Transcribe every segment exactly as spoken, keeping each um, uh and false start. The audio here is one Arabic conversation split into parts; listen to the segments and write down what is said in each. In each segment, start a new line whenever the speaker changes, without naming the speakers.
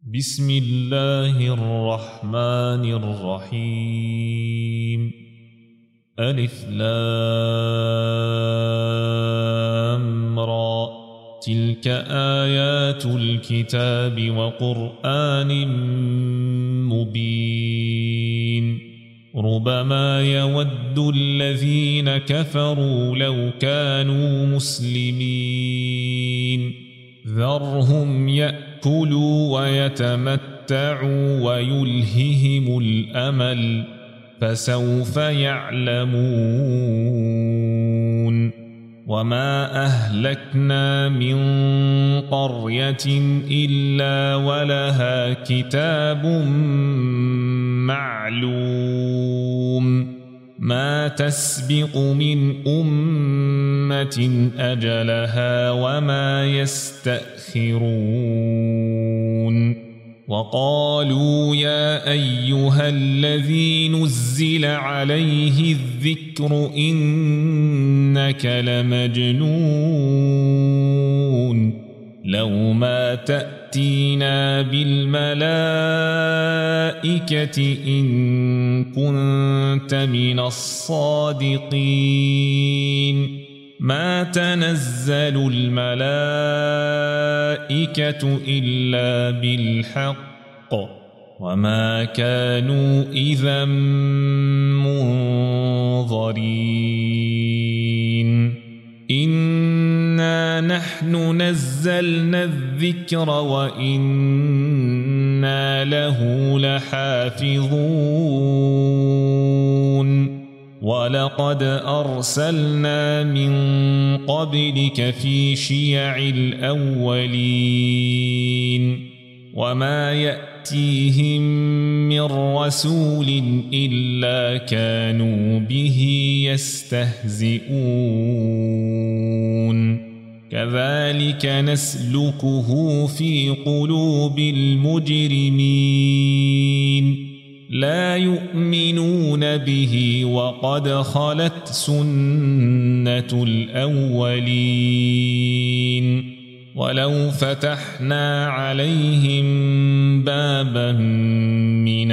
بسم الله الرحمن الرحيم. ألف لام را. تلك آيات الكتاب وقرآن مبين. ربما يود الذين كفروا لو كانوا مسلمين. ذرهم يأكلوا ويتمتعوا ويلههم الأمل فسوف يعلمون. وما أهلكنا من قرية إلا ولها كتاب معلوم ما تسبق من أمة أجلها وما يستأخرون. وقالوا يا أيها الذي نزل عليه الذكر إنك لمجنون لو ما تأتينا بالملائكة إن كنت من الصادقين. ما تنزل الملائكة إلا بالحق وما كانوا إذا منظرين. إنا نحن نزلنا الذكر وإنا له لحافظون. ولقد أرسلنا من قبلك في شيع الأولين وما يأتيهم من رسول إلا كانوا به يستهزئون. كذلك نسلكه في قلوب المجرمين. لا يؤمنون به وقد خلت سنة الأولين. ولو فتحنا عليهم بابا من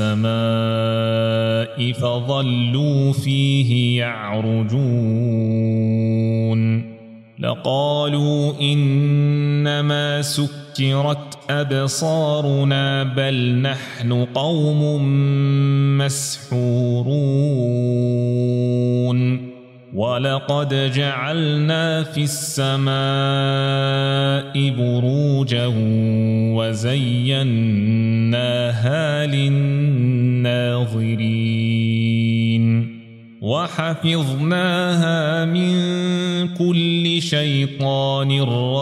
السماء فظلوا فيه يعرجون لقالوا إنما سكرت أبصارنا بل نحن قوم مسحورون. ولقد جعلنا في السماء بروجا وزيناها للناظرين وحفظناها من كل شيطان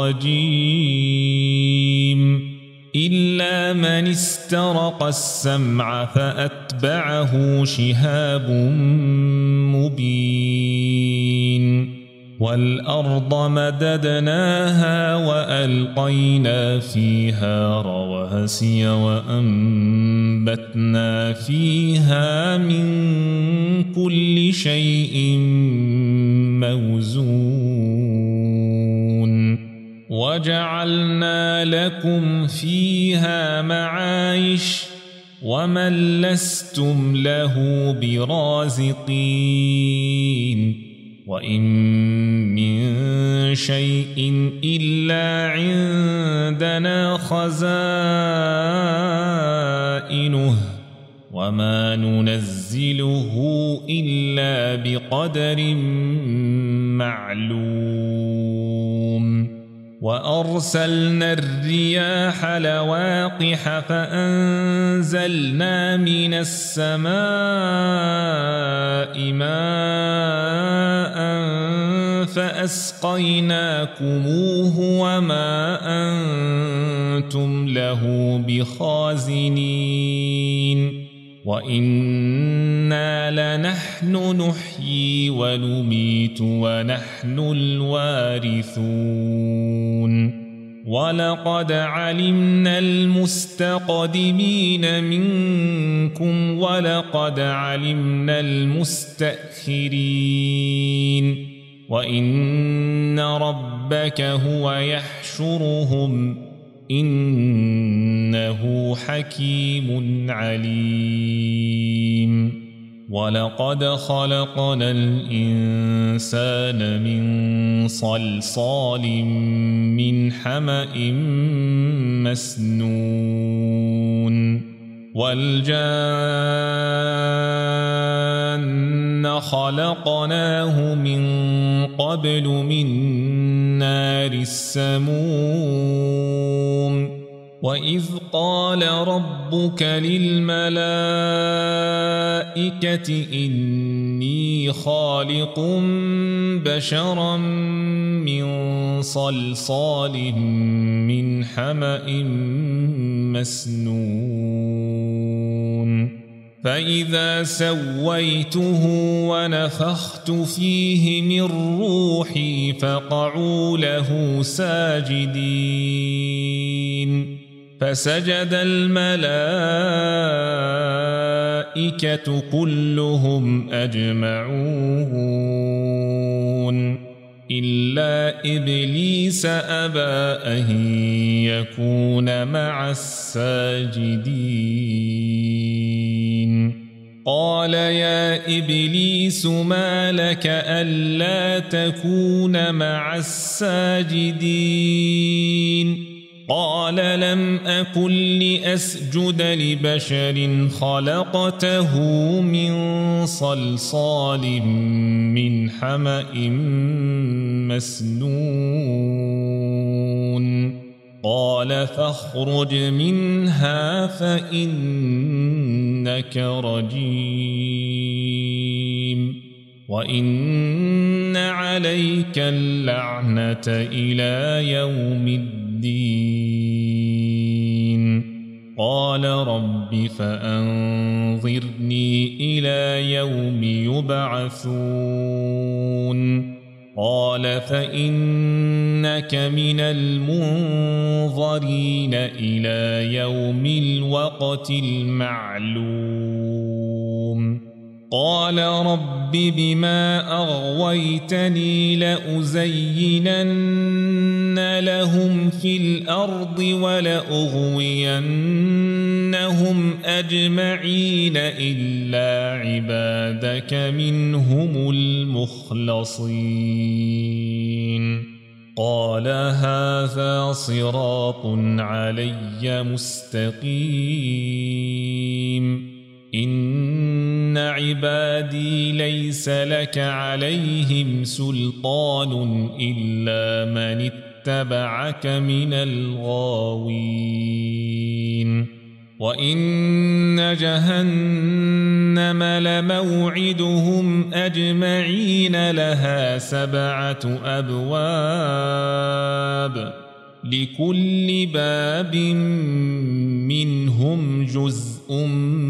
رجيم إلا من استرق السمع فأتبعه شهاب مبين. والأرض مددناها وألقينا فيها رواسي وأنبتنا فيها من كل شيء موزون. وجعلنا لكم فيها معايش ومن لستم له برازقين. وإن من شيء إلا عندنا خزائنه وما ننزله إلا بقدر معلوم. وأرسلنا الرياح لواقح فأنزلنا من السماء ماء فأسقيناكموه وما أنتم له بخازنين. وإنا لنحن نحيي ونميت ونحن الوارثون. ولقد علمنا المستقدمين منكم ولقد علمنا المستأخرين. وإن ربك هو يحشرهم إنه إنه حكيم عليم ولقد خلقنا الإنسان من صلصال من حمأ مسنون والجان خلقناه من قبل من نار السموم وإذ قال ربك للملائكة إني خالق بشرا من صلصال من حمأ مسنون فإذا سويته ونفخت فيه من روحي فقعوا له ساجدين فسجد الملائكة كلهم أجمعون إلا إبليس أبى أن يكون مع الساجدين قال يا إبليس ما لك ألا تكون مع الساجدين قال لم أكن لأسجد لبشر خلقته من صلصال من حمأ مسنون قال فاخرج منها فإنك رجيم وإن عليك اللعنة إلى يوم الدين قال رب فأنظرني إلى يوم يبعثون قال فإنك من المنظرين إلى يوم الوقت المعلوم قال رب بما أغويتني لأزينن لهم في الأرض ولأغوينهم أجمعين إلا عبادك منهم المخلصين قال هذا صراط علي مستقيم إن عبادي ليس لك عليهم سلطان إلا من اتبعك من الغاوين وإن جهنم لموعدهم أجمعين لها سبعة أبواب لكل باب منهم جزء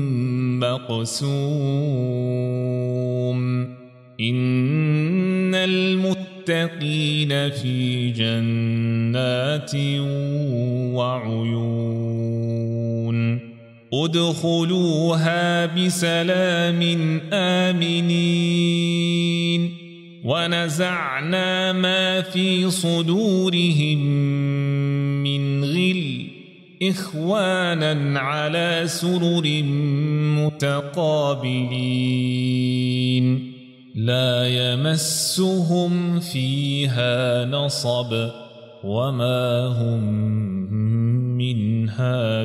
مقسوم إن المتقين في جنات وعيون ادخلوها بسلام آمنين ونزعنا ما في صدورهم من غل إخوانا على سرر متقابلين لا يمسهم فيها نصب وما هم منها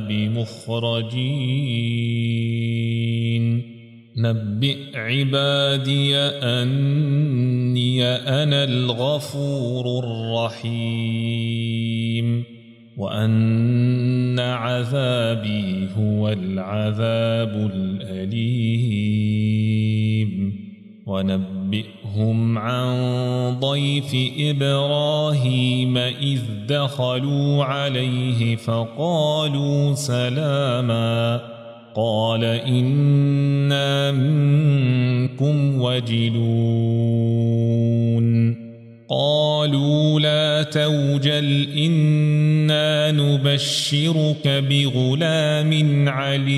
بمخرجين نبئ عبادي أني أنا الغفور الرحيم وأن عذابي هو العذاب الأليم ونبئهم عن ضيف إبراهيم إذ دخلوا عليه فقالوا سلاما قال إنا منكم وجلون قالوا لا توجل إنا نبشرك بغلام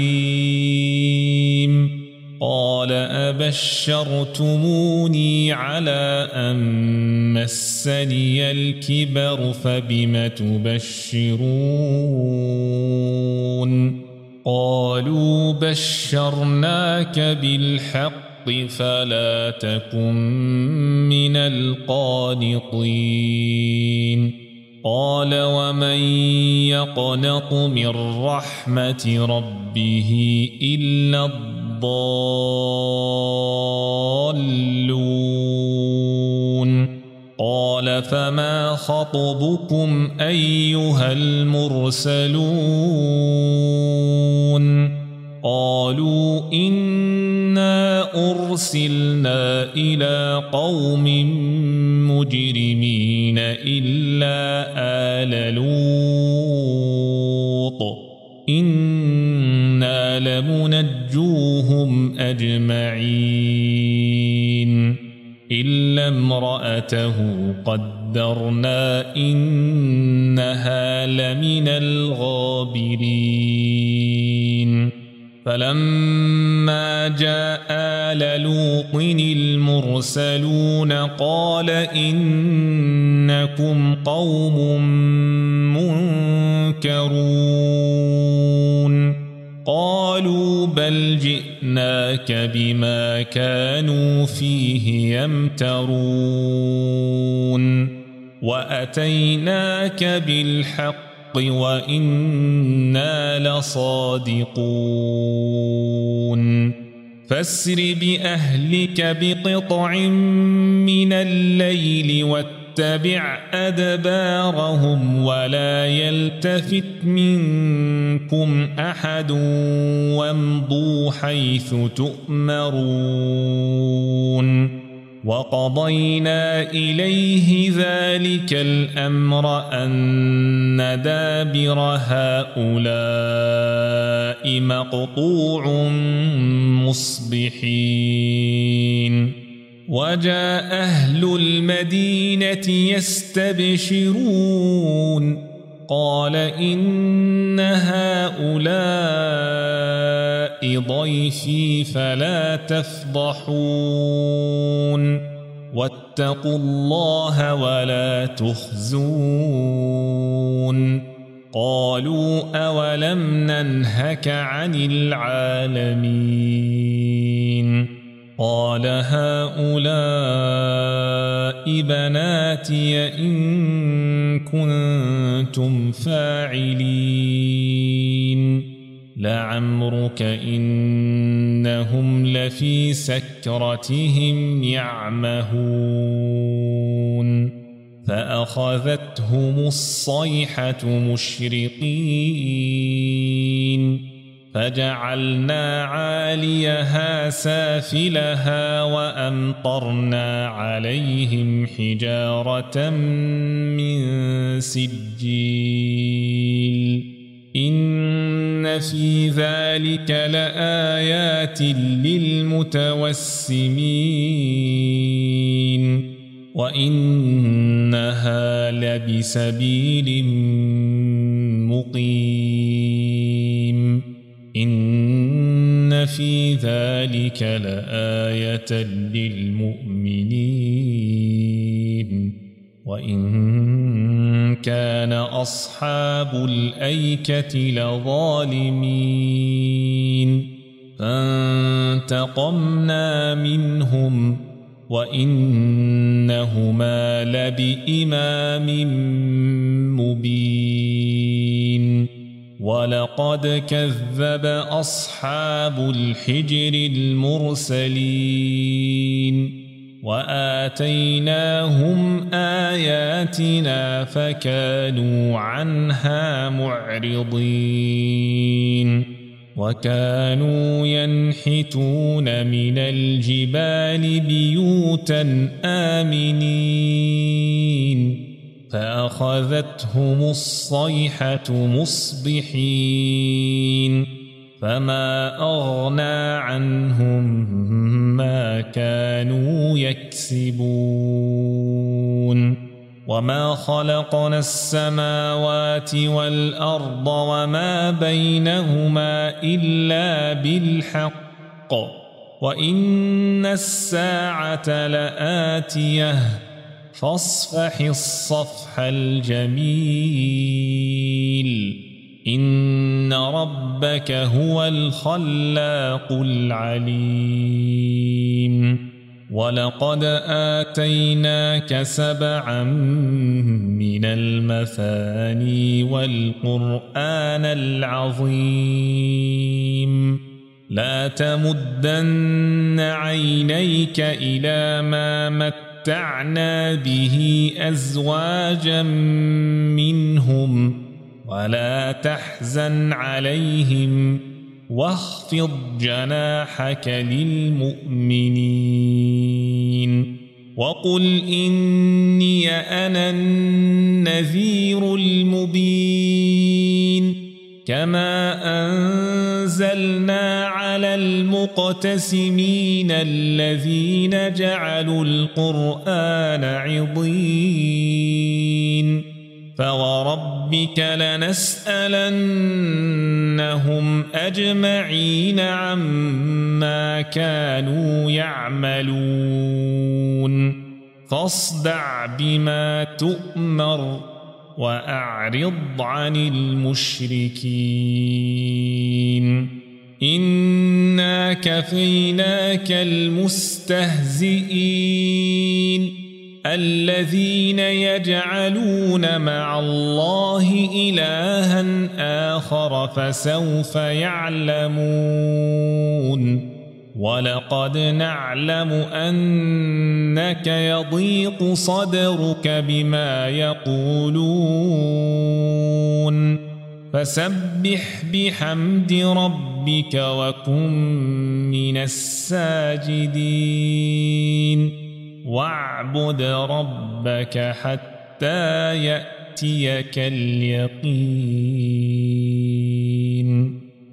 عليم قال أبشرتموني على أن مسني الكبر فبم تبشرون قالوا بشرناك بالحق فلا تكن من القانطين قال ومن يقنط من رحمة ربه إلا الضالون قال فما خطبكم أيها المرسلون قالوا إنا أرسلنا إلى قوم مجرمين إلا آل لوط إنا لمنجوهم أجمعين إلا امرأته قدرنا إنها لمن الغابرين فلما جاء آل لوط المرسلون قال إنكم قوم منكرون قالوا بل جئناك بما كانوا فيه يمترون وأتيناك بالحق وإنا لصادقون فاسر بأهلك بقطع من الليل واتبع أدبارهم ولا يلتفت منكم أحد وامضوا حيث تؤمرون وقضينا إليه ذلك الأمر أن دابر هؤلاء مقطوع مصبحين وجاء أهل المدينة يستبشرون قال إن هؤلاء ضيفي فلا تفضحون واتقوا الله ولا تخزون قالوا أولم ننهك عن العالمين قال هؤلاء بناتي إن كنتم فاعلين لعمرك إنهم لفي سكرتهم يعمهون فأخذتهم الصيحة مشرقين فجعلنا عاليها سافلها وأمطرنا عليهم حجارة من سجيل إن في ذلك لآيات للمتوسمين وإنها لبسبيل مقيم إن في ذلك لآية للمؤمنين وإن كان أصحاب الأيكة لظالمين فانتقمنا منهم وإنهما لبإمام مبين ولقد كذب أصحاب الحجر المرسلين وآتيناهم آياتنا فكانوا عنها معرضين وكانوا ينحتون من الجبال بيوتا آمنين فأخذتهم الصيحة مصبحين فما أغنى عنهم ما كانوا يكسبون وما خلقنا السماوات والأرض وما بينهما إلا بالحق وإن الساعة لآتية فاصفح الصفح الجميل إن رب ربك هو الخلاق العليم ولقد آتيناك سبعا من المثاني والقرآن العظيم لا تمدن عينيك إلى ما متعنا به أزواجا منهم ولا تحزن عليهم واخفض جناحك للمؤمنين وقل إني أنا النذير المبين كما أنزلنا على المقتسمين الذين جعلوا القرآن عضين فوربك لنسألنهم أجمعين عما كانوا يعملون فاصدع بما تؤمر وأعرض عن المشركين إنا كفيناك المستهزئين الذين يجعلون مع الله إلها آخر فسوف يعلمون ولقد نعلم أنك يضيق صدرك بما يقولون فسبح بحمد ربك وكن من الساجدين واعبد ربك حتى يأتيك اليقين.